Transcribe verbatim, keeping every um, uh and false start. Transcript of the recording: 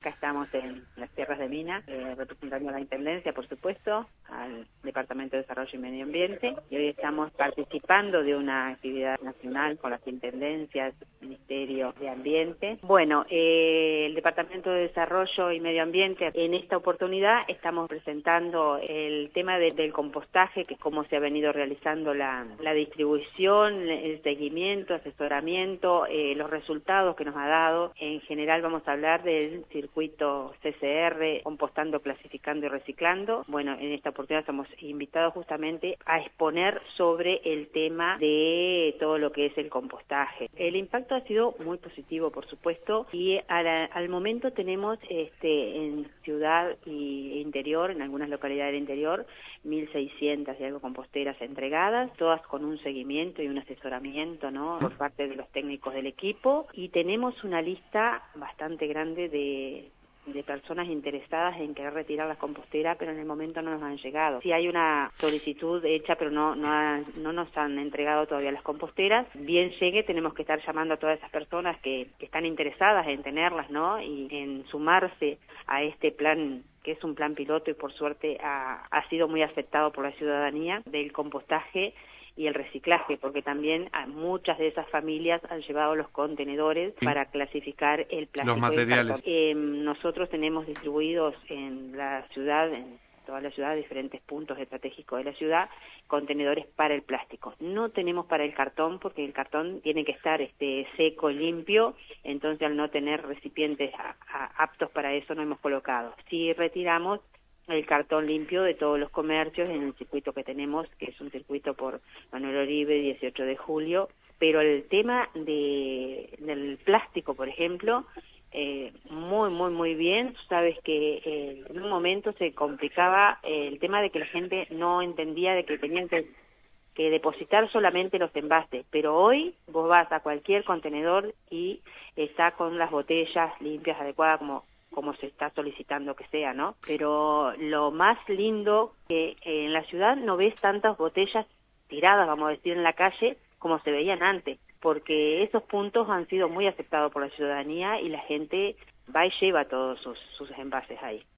Acá estamos en las tierras de Mina, eh, representando a la Intendencia, por supuesto, al Departamento de Desarrollo y Medio Ambiente, y hoy estamos participando de una actividad nacional con las Intendencias, Ministerio de Ambiente. Bueno, eh, el Departamento de Desarrollo y Medio Ambiente, en esta oportunidad estamos presentando el tema de, del compostaje, que es cómo se ha venido realizando la, la distribución, el seguimiento, asesoramiento, eh, los resultados que nos ha dado. En general vamos a hablar del circuito C C R, compostando, clasificando y reciclando. Bueno, en esta oportunidad estamos invitados justamente a exponer sobre el tema de todo lo que es el compostaje. El impacto ha sido muy positivo, por supuesto, y a la, al momento tenemos este, en ciudad y interior, en algunas localidades del interior, mil seiscientas y algo composteras entregadas, todas con un seguimiento y un asesoramiento, ¿no?, por parte de los técnicos del equipo, y tenemos una lista bastante grande de, de personas interesadas en querer retirar las composteras, pero en el momento no nos han llegado. Sí hay una solicitud hecha, pero no, no, ha, no nos han entregado todavía las composteras. Bien llegue, tenemos que estar llamando a todas esas personas que, que están interesadas en tenerlas, ¿no?, y en sumarse a este plan, que es un plan piloto y por suerte ha, ha sido muy aceptado por la ciudadanía, del compostaje y el reciclaje, porque también a muchas de esas familias han llevado los contenedores sí. para clasificar el plástico. Los materiales. Eh, nosotros tenemos distribuidos en la ciudad, en toda la ciudad, diferentes puntos estratégicos de la ciudad, contenedores para el plástico. No tenemos para el cartón, porque el cartón tiene que estar este, seco, limpio, entonces al no tener recipientes a, a, aptos para eso no hemos colocado. Si retiramos el cartón limpio de todos los comercios en el circuito que tenemos, que es un circuito por Manuel Oribe, dieciocho de julio, pero el tema de, del plástico, por ejemplo, eh, muy, muy, muy bien. Tú sabes que eh, en un momento se complicaba eh, el tema de que la gente no entendía de que tenían que, que depositar solamente los envases, pero hoy vos vas a cualquier contenedor y está con las botellas limpias, adecuadas, como como se está solicitando que sea, ¿no? Pero lo más lindo que eh, en la ciudad no ves tantas botellas tiradas, vamos a decir, en la calle como se veían antes, porque esos puntos han sido muy aceptados por la ciudadanía y la gente va y lleva todos sus, sus envases ahí.